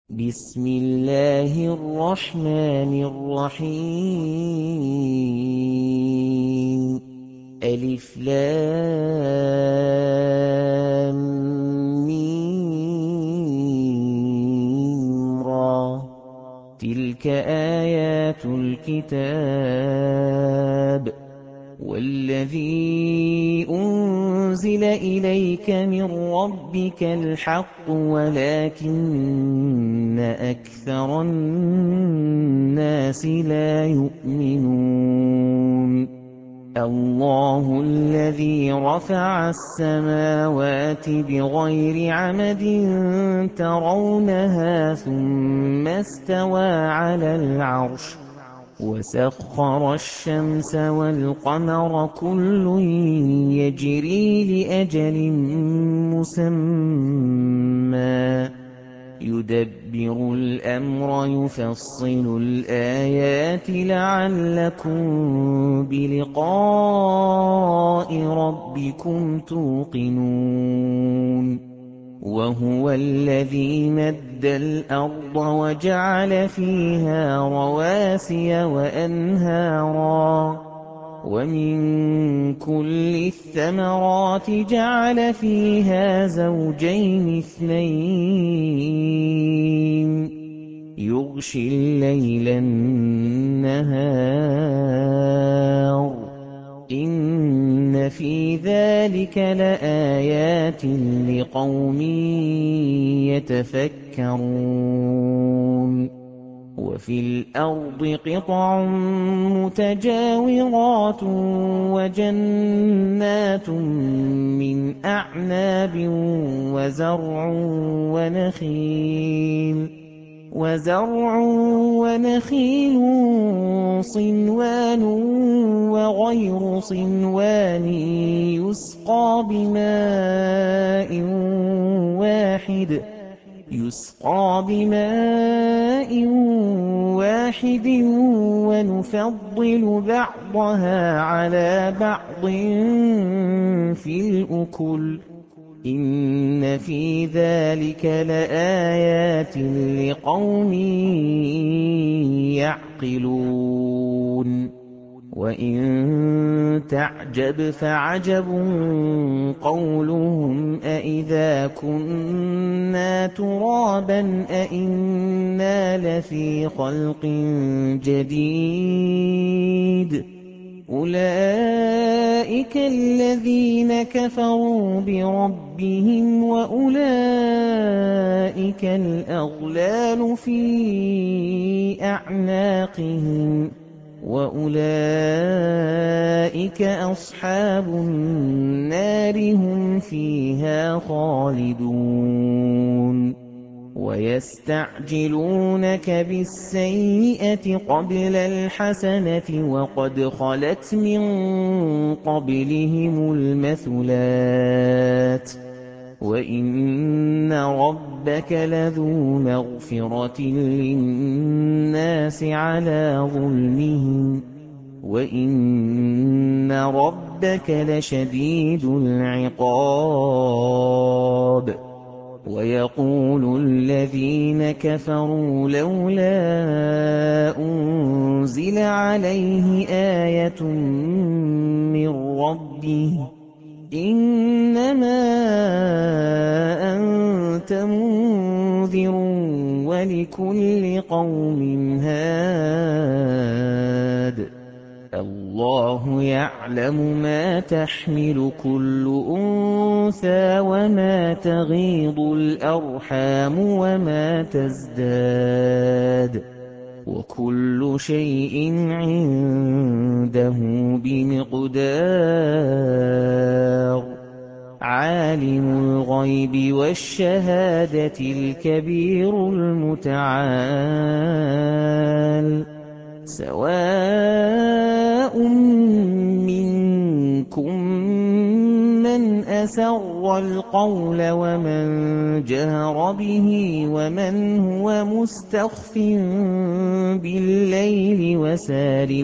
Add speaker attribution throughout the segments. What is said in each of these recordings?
Speaker 1: بسم الله الرحمن الرحيم ألف لام ميم را تلك آيات الكتاب والذي أنزل إليك من ربك الحق ولكن أكثر الناس لا يؤمنون الله الذي رفع السماوات بغير عمد ترونها ثم استوى على العرش وسخر الشمس والقمر كل يجري لأجل مسمى يدبر الأمر يفصل الآيات لعلكم بلقاء ربكم توقنون وهو الذي مد الأرض وجعل فيها رواسي وأنهارا ومن كل الثمرات جعل فيها زوجين اثنين يغشي الليل النهار إن في ذلك لآيات لقوم يتفكرون وفي الأرض قطع متجاورات وجنات من أعناب وزرع ونخيل صنوان وغير صنوان يسقى بماء واحد ونفضل بعضها على بعض في الأكل إن في ذلك لآيات لقوم يعقلون وإن تعجب فعجب قولهم أإذا كنا ترابا أإنا لفي خلق جديد أولئك الذين كفروا بربهم وأولئك الأغلال في أعناقهم وأولئك أصحاب النار هم فيها خالدون ويستعجلونك بالسيئة قبل الحسنة وقد خلت من قبلهم المثلات وإن ربك لذو مغفرة للناس على ظلمهم وإن ربك لشديد العقاب ويقول الذين كفروا لولا أنزل عليه آية من ربه إنما أنت منذر ولكل قوم هاد الله يعلم ما تحمل كل أنثى وما تغيض الأرحام وما تزداد وكل شيء عنده بمقدار عالم الغيب والشهادة الكبير المتعال سواء منكم من أسر القول ومن جهر به ومن هو مستخف بالليل وسارب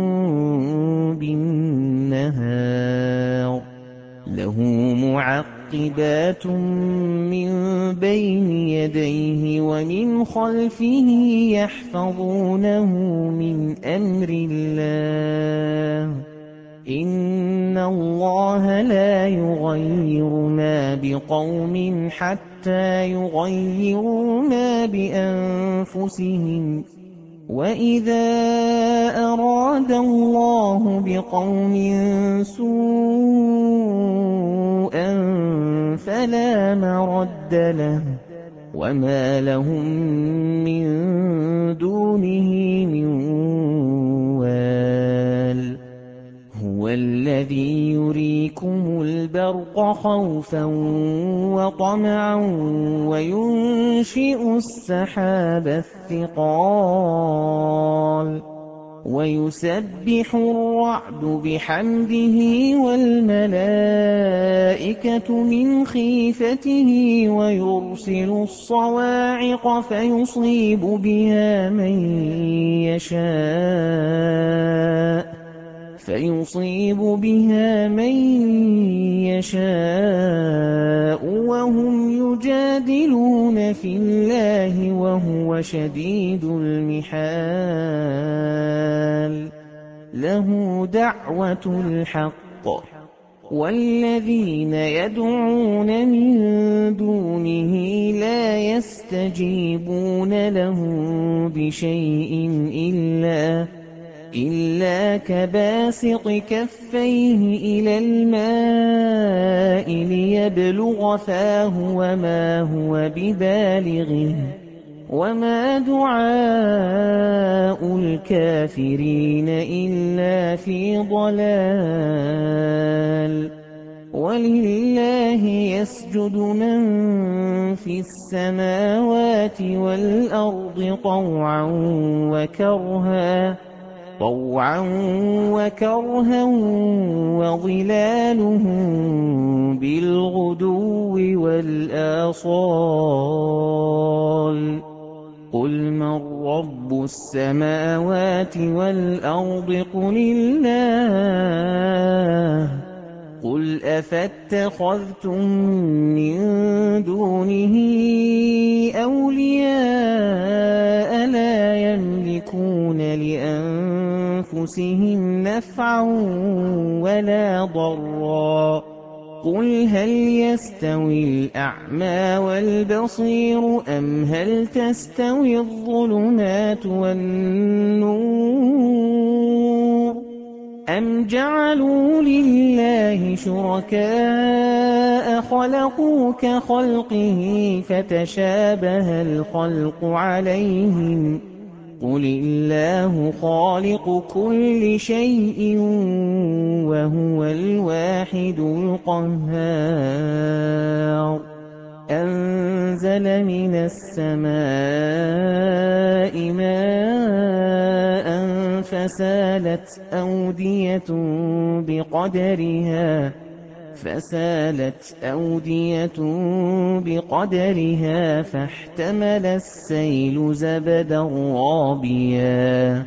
Speaker 1: بالنهار له معقبات مُعَقِّبَاتٌ مِّن بَيْنِ يَدَيْهِ وَمِنْ خَلْفِهِ يَحْفَظُونَهُ مِنْ أَمْرِ اللَّهِ ۗ إِنَّ اللَّهَ لَا يُغَيِّرُ مَا بِقَوْمٍ حَتَّىٰ يُغَيِّرُوا مَا بِأَنفُسِهِمْ ۗ وَإِذَا أَرَادَ اللَّهُ بِقَوْمٍ سُوءًا فَلَا مَرَدَّ لَهُ ۚ وَمَا لَهُم مِّن دُونِهِ مِن وَالٍ. هُوَ الَّذِي يُرِيكُمُ الْبَرْقَ خَوْفًا وَطَمَعًا وَيُنشِئُ السَّحَابَ الثِّقَالَ وَيُسَبِّحُ الرَّعْدُ بِحَمْدِهِ وَالْمَلَائِكَةُ مِنْ خِيفَتِهِ وَيُرْسِلُ الصَّوَاعِقَ فَيُصِيبُ بِهَا مَن يَشَاءُ وَهُمْ يُجَادِلُونَ فِي اللَّهِ وَهُوَ شَدِيدُ الْمِحَالِ لَهُ دَعْوَةُ الْحَقِّ ۖ وَالَّذِينَ يَدْعُونَ مِن دُونِهِ لَا يَسْتَجِيبُونَ لَهُم بِشَيْءٍ إِلَّا كَبَاسِطِ كَفَّيْهِ إِلَى الْمَاءِ لِيَبْلُغَ فَاهُ وَمَا هُوَ بِبَالِغِهِ ۚ وَمَا دُعَاءُ الْكَافِرِينَ إِلَّا فِي ضَلَالٍ وَلِلَّهِ يَسْجُدُ مَن فِي السَّمَاوَاتِ وَالْأَرْضِ طَوْعًا وَكَرْهًا وَظِلَالُهُم بِالْغُدُوِّ وَالْآصَالِ ۩ قُلْ مَن رَّبُّ السَّمَاوَاتِ وَالْأَرْضِ قُلِ اللَّهُ ۚ قُلْ أَفَاتَّخَذْتُم مِّن دُونِهِ أَوْلِيَاءَ لَا يَمْلِكُونَ لِأَنفُسِهِمْ نَفْعًا وَلَا ضَرًّا ۚ قُلْ هَلْ يَسْتَوِي الْأَعْمَىٰ وَالْبَصِيرُ أَمْ هَلْ تَسْتَوِي الظُّلُمَاتُ وَالنُّورُ أَمْ جَعَلُوا لِلَّهِ شُرَكَاءَ خَلَقُوا كَخَلْقِهِ فَتَشَابَهَ الْخَلْقُ عَلَيْهِمْ ۚ قُلِ اللَّهُ خَالِقُ كُلِّ شَيْءٍ وَهُوَ الْوَاحِدُ الْقَهَّارُ أَنزَلَ مِنَ السَّمَاءِ مَاءً فَسَالَتْ أَوْدِيَةٌ بِقَدَرِهَا فَاحْتَمَلَ السَّيْلُ زَبَدًا رَّابِيًا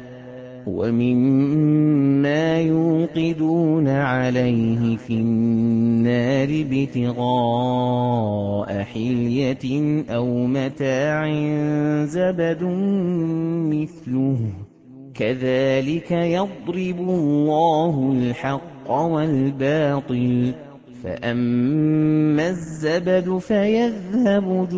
Speaker 1: وَمِمَّا يُوقِدُونَ عَلَيْهِ فِي النَّارِ ابْتِغَاءَ حِلْيَةٍ أَوْ مَتَاعٍ زَبَدٌ مِّثْلُهُ ۚ كَذَٰلِكَ يَضْرِبُ اللَّهُ الْحَقَّ وَالْبَاطِلَ ۚ فَأَمَّا الزَّبَدُ فَيَذْهَبُ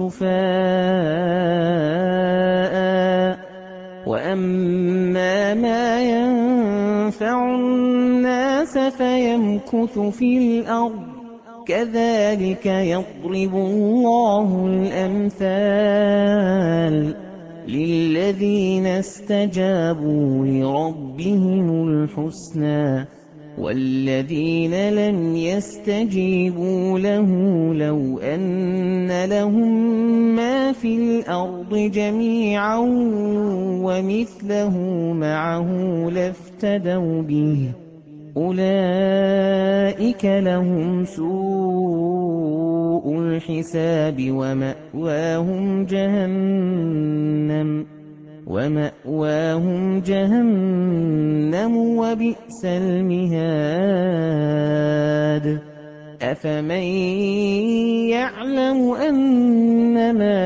Speaker 1: جُفَاءً ۖ وَأَمَّا مَا يَنفَعُ النَّاسَ فَيَمْكُثُ فِي الْأَرْضِ ۚ كَذَٰلِكَ يَضْرِبُ اللَّهُ الْأَمْثَالَ لِلَّذِينَ اسْتَجَابُوا لِرَبِّهِمُ الْحُسْنَىٰ ۚ وَالَّذِينَ لَمْ يَسْتَجِيبُوا لَهُ لَوْ أَنَّ لَهُم مَّا فِي الْأَرْضِ جَمِيعًا وَمِثْلَهُ مَعَهُ لَافْتَدَوْا بِهِ ۚ أُولَٰئِكَ لَهُمْ سُوءُ الْحِسَابِ وَمَأْوَاهُمْ جَهَنَّمُ ۖ وَبِئْسَ الْمِهَادُ أَفَمَن يَعْلَمُ أَنَّمَا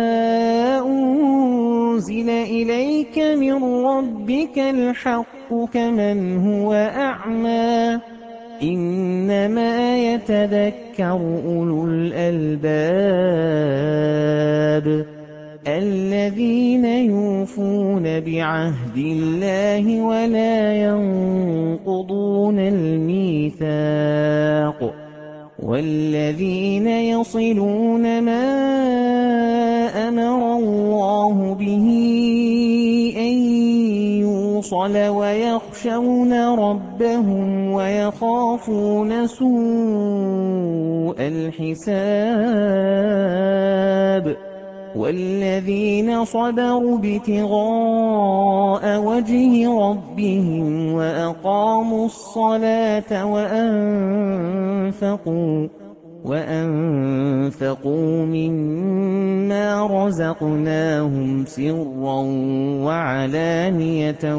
Speaker 1: أُنزِلَ إِلَيْكَ مِن رَّبِّكَ الْحَقُّ كَمَنْ هُوَ أَعْمَىٰ ۚ إِنَّمَا يَتَذَكَّرُ أُولُو الْأَلْبَابِ الَّذِينَ يُوفُونَ بِعَهْدِ اللَّهِ وَلَا يَنقُضُونَ الْمِيثَاقَ وَالَّذِينَ يَصِلُونَ مَا أَمَرَ اللَّهُ بِهِ أَن يُوصَلَ وَيَخْشَوْنَ رَبَّهُمْ وَيَخَافُونَ سُوءَ الْحِسَابِ وَالَّذِينَ صَبَرُوا ابْتِغَاءَ وَجْهِ رَبِّهِمْ وَأَقَامُوا الصَّلَاةَ وَأَنفَقُوا مِمَّا رَزَقْنَاهُمْ سِرًّا وَعَلَانِيَةً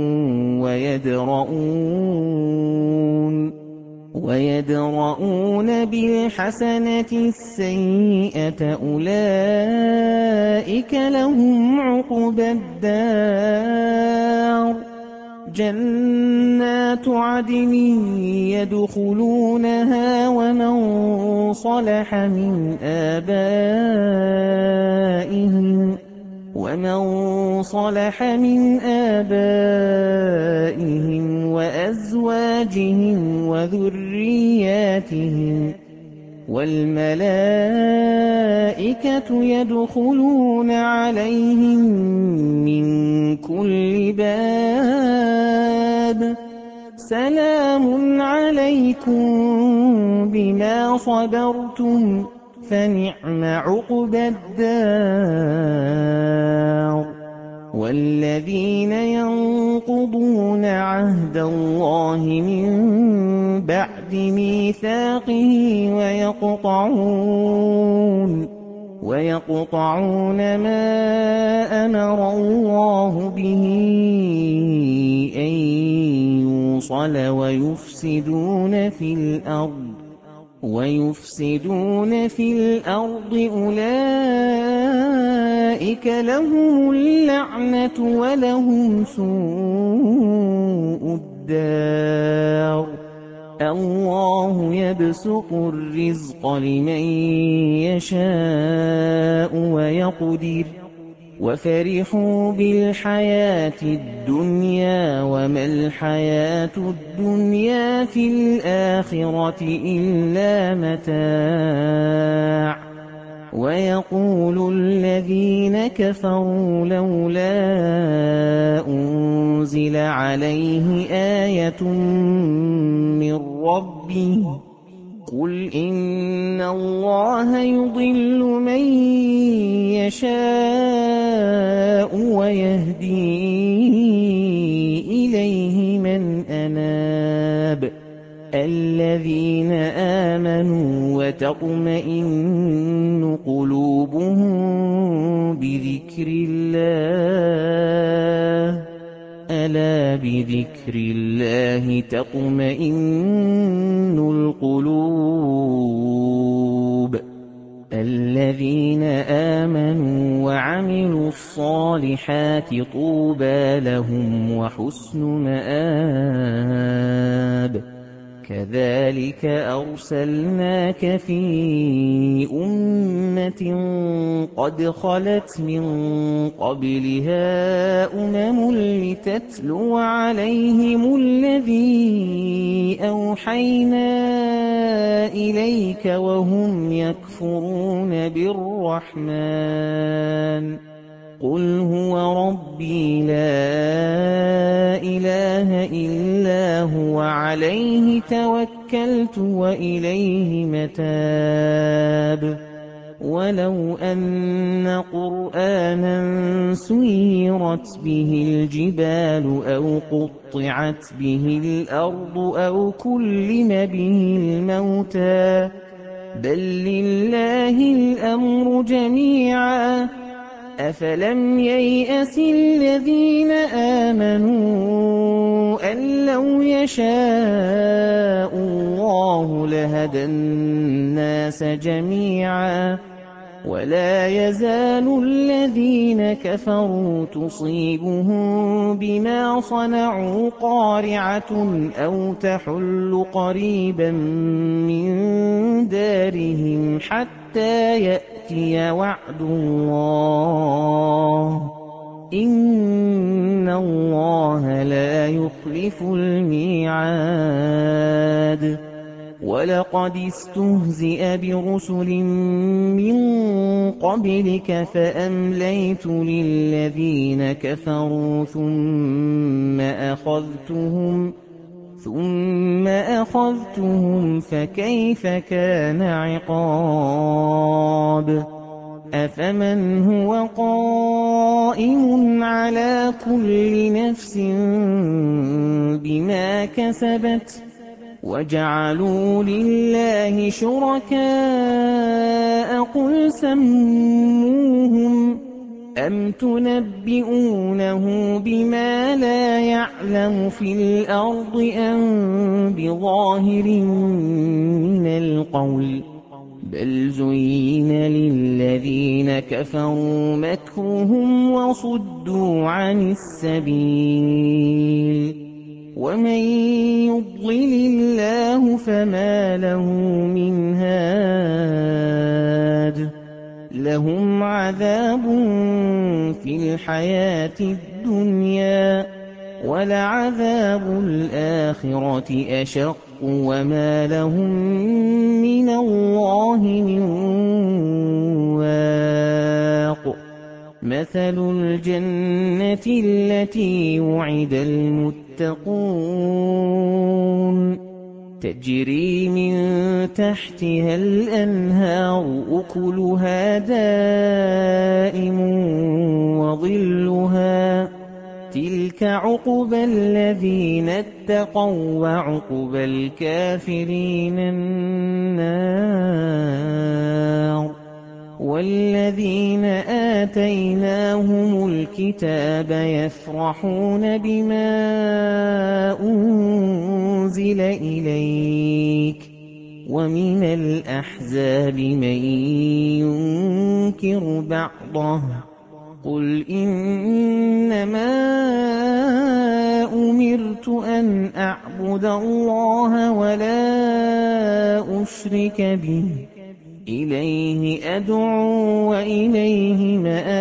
Speaker 1: وَيَدْرَءُونَ بِالْحَسَنَةِ السَّيِّئَةَ أُولَٰئِكَ لَهُمْ عُقْبَى الدَّارِ جَنَّاتُ عَدْنٍ يَدْخُلُونَهَا وَمَن صَلَحَ مِنْ آبَائِهِمْ وَأَزْوَاجِهِمْ وَذُرِّيَّاتِهِمْ وَالْمَلَائِكَةُ يَدْخُلُونَ عَلَيْهِم مِّن كُلِّ بَابٍ سَلَامٌ عَلَيْكُم بِمَا صَبَرْتُمْ فَنِعْمَ عُقْبَى الدَّارِ وَالَّذِينَ يَنقُضُونَ عَهْدَ اللَّهِ مِن بَعْدِ مِيثَاقِهِ وَيَقْطَعُونَ مَا أَمَرَ اللَّهُ بِهِ أَن يُوصَلَ وَيُفْسِدُونَ فِي الْأَرْضِ أُولَٰئِكَ لَهُمُ اللَّعْنَةُ وَلَهُمْ سُوءُ الدَّارِ اللَّهُ يَبْسُطُ الرِّزْقَ لِمَن يَشَاءُ وَيَقْدِرُ وَفَرِحُوا بِالْحَيَاةِ الدُّنْيَا وَمَا الْحَيَاةُ الدُّنْيَا فِي الْآخِرَةِ إِلَّا مَتَاعٌ وَيَقُولُ الَّذِينَ كَفَرُوا لَوْلَا أُنزِلَ عَلَيْهِ آيَةٌ مِّن رَّبِّهِ قُلْ إِنَّ اللَّهَ يُضِلُّ مَن يَشَاءُ وَيَهْدِي إِلَيْهِ مَنْ أَنَابَ الَّذِينَ آمَنُوا وَتَطْمَئِنُّ قُلُوبُهُم بِذِكْرِ اللَّهِ أَلَا بِذِكْرِ اللَّهِ تَطْمَئِنُّ الْقُلُوبُ الَّذِينَ آمَنُوا وَعَمِلُوا الصَّالِحَاتِ طُوبَىٰ لَهُمْ وَحُسْنُ مَآبٍ كَذَٰلِكَ أَرْسَلْنَاكَ فِي أُمَّةٍ قَدْ خَلَتْ مِن قَبْلِهَا لِتَتْلُوَ عَلَيْهِمُ الَّذِي أَوْحَيْنَا إِلَيْكَ وَهُمْ يَكْفُرُونَ بِالرَّحْمَٰنِ قُلْ هُوَ رَبِّي لَا إِلَٰهَ إِلَّا هُوَ عَلَيْهِ تَوَكَّلْتُ وَإِلَيْهِ مَتَابِ وَلَوْ أَنَّ قُرْآنًا سُيِّرَتْ بِهِ الْجِبَالُ أَوْ قُطِّعَتْ بِهِ الْأَرْضُ أَوْ كُلِّمَ بِهِ الْمَوْتَىٰ بَل لِّلَّهِ الْأَمْرُ جَمِيعًا أَفَلَمْ يَيْأَسِ الَّذِينَ آمَنُوا أَن لَّوْ يَشَاءُ اللَّهُ لَهَدَى النَّاسَ جَمِيعًا ۗ وَلَا يَزَالُ الَّذِينَ كَفَرُوا تُصِيبُهُم بِمَا صَنَعُوا قَارِعَةٌ أَوْ تَحُلُّ قَرِيبًا مِّن دَارِهِمْ حَتَّىٰ يَأْتِيَ وَعْدُ اللَّهِ ۚ إِنَّ اللَّهَ لَا يُخْلِفُ الْمِيعَادَ. وَلَقَدِ اسْتُهْزِئَ بِرُسُلٍ مِّن قَبْلِكَ فَأَمْلَيْتُ لِلَّذِينَ كَفَرُوا ثُمَّ أَخَذْتُهُمْ فَكَيْفَ كَانَ عِقَابِ. أَفَمَنْ هُوَ قَائِمٌ عَلَىٰ كُلِّ نَفْسٍ بِمَا كَسَبَتْ وَجَعَلُوا لِلَّهِ شُرَكَاءَ قُلْ سَمُّوهُمْ أَمْ تُنَبِّئُونَهُ بِمَا لَا يَعْلَمُ فِي الْأَرْضِ أَم بِظَاهِرٍ مِّنَ الْقَوْلِ ۗ بَلْ زُيِّنَ لِلَّذِينَ كَفَرُوا مَكْرُهُمْ وَصُدُّوا عَنِ السَّبِيلِ ۗ وَمَن يُضْلِلِ اللَّهُ فَمَا لَهُ مِنْ هَادٍ. لَّهُمْ عَذَابٌ فِي الْحَيَاةِ الدُّنْيَا وَلَعَذَابُ الْآخِرَةِ أَشَقُّ وَمَا لَهُم مِّنَ اللَّهِ مِن وَاقٍ. مَثَلُ الْجَنَّةِ الَّتِي وُعِدَ الْمُتَّقُونَ تَجْرِي مِن تَحْتِهَا الْأَنْهَارُ أُكُلُهَا دَائِمٌ وَظِلُّهَا ۚ تِلْكَ عُقْبَى الَّذِينَ اتَّقَوا ۖ وَّعُقْبَى الْكَافِرِينَ النَّارُ. وَالَّذِينَ آتَيْنَاهُمُ الْكِتَابَ يَفْرَحُونَ بِمَا أُنزِلَ إِلَيْكَ ۖ وَمِنَ الْأَحْزَابِ مَن يُنكِرُ بَعْضَهُ ۚ قُلْ إِنَّمَا أُمِرْتُ أَنْ أَعْبُدَ اللَّهَ وَلَا أُشْرِكَ بِهِ ۚ إِلَيْهِ أَدْعُو وَإِلَيْهِ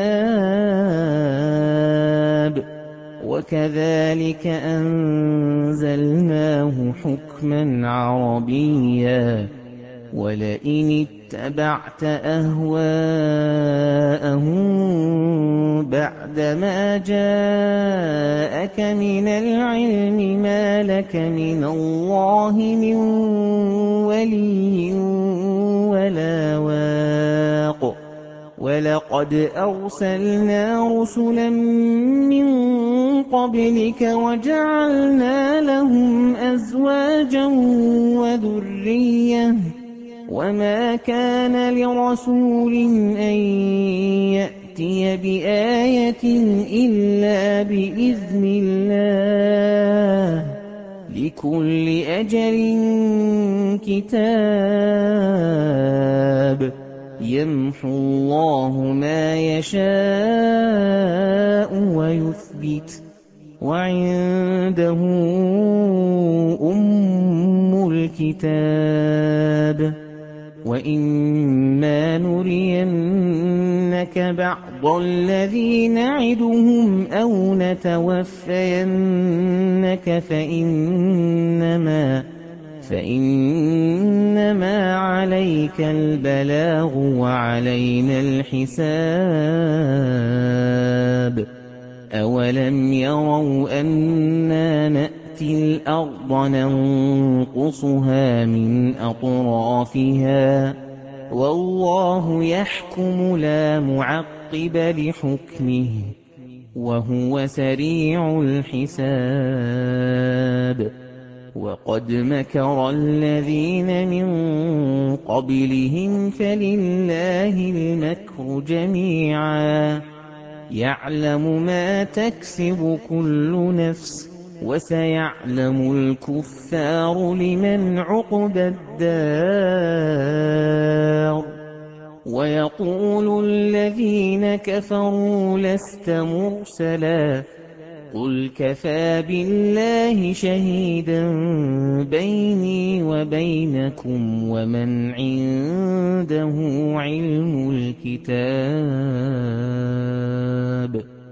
Speaker 1: مَآبِ. وَكَذَٰلِكَ أَنزَلْنَاهُ حُكْمًا عَرَبِيًّا ۚ وَلَئِنِ اتَّبَعْتَ أَهْوَاءَهُم بَعْدَمَا جَاءَكَ مِنَ الْعِلْمِ مَا لَكَ مِنَ اللَّهِ مِن وَلِيٍّ وَلَا وَاقٍ. وَلَقَدْ أَرْسَلْنَا رُسُلًا مِّن قَبْلِكَ وَجَعَلْنَا لَهُمْ أَزْوَاجًا وَذُرِّيَّةً ۚ وَمَا كَانَ لِرَسُولٍ أَن يَأْتِيَ بِآيَةٍ إِلَّا بِإِذْنِ اللَّهِ ۗ لِكُلِّ أَجَلٍ كِتَابٌ. يَمْحُو اللَّهُ مَا يَشَاءُ وَيُثْبِتُ ۖ وَعِندَهُ أُمُّ الْكِتَابِ. وَإِمَّا نُرِيَنَّكَ بَعْضَ الَّذِي نَعِدُهُمْ أَوْ نَتَوَفَّيَنَّكَ فَإِنَّمَا عَلَيْكَ الْبَلَاغُ وَعَلَيْنَا الْحِسَابُ. أَوَلَمْ يَرَوْا أَنَّا نَأْتِي الْأَرْضَ نَنقُصُهَا مِنْ أَطْرَافِهَا ۚ وَاللَّهُ يَحْكُمُ لَا مُعَقِّبَ لِحُكْمِهِ ۚ وَهُوَ سَرِيعُ الْحِسَابِ. وَقَدْ مَكَرَ الَّذِينَ مِن قَبْلِهِمْ فَلِلَّهِ الْمَكْرُ جَمِيعًا يَعْلَمُ مَا تَكْسِبُ كُلُّ نَفْسٍ ۗ وَسَيَعْلَمُ الْكُفَّارُ لِمَنْ عُقْبَى الدَّارِ وَيَقُولُ الَّذِينَ كَفَرُوا لَسْتَ مُرْسَلًا ۚ قُلْ كَفَىٰ بِاللَّهِ شَهِيدًا بَيْنِي وَبَيْنَكُمْ وَمَنْ عِندَهُ عِلْمُ الْكِتَابِ.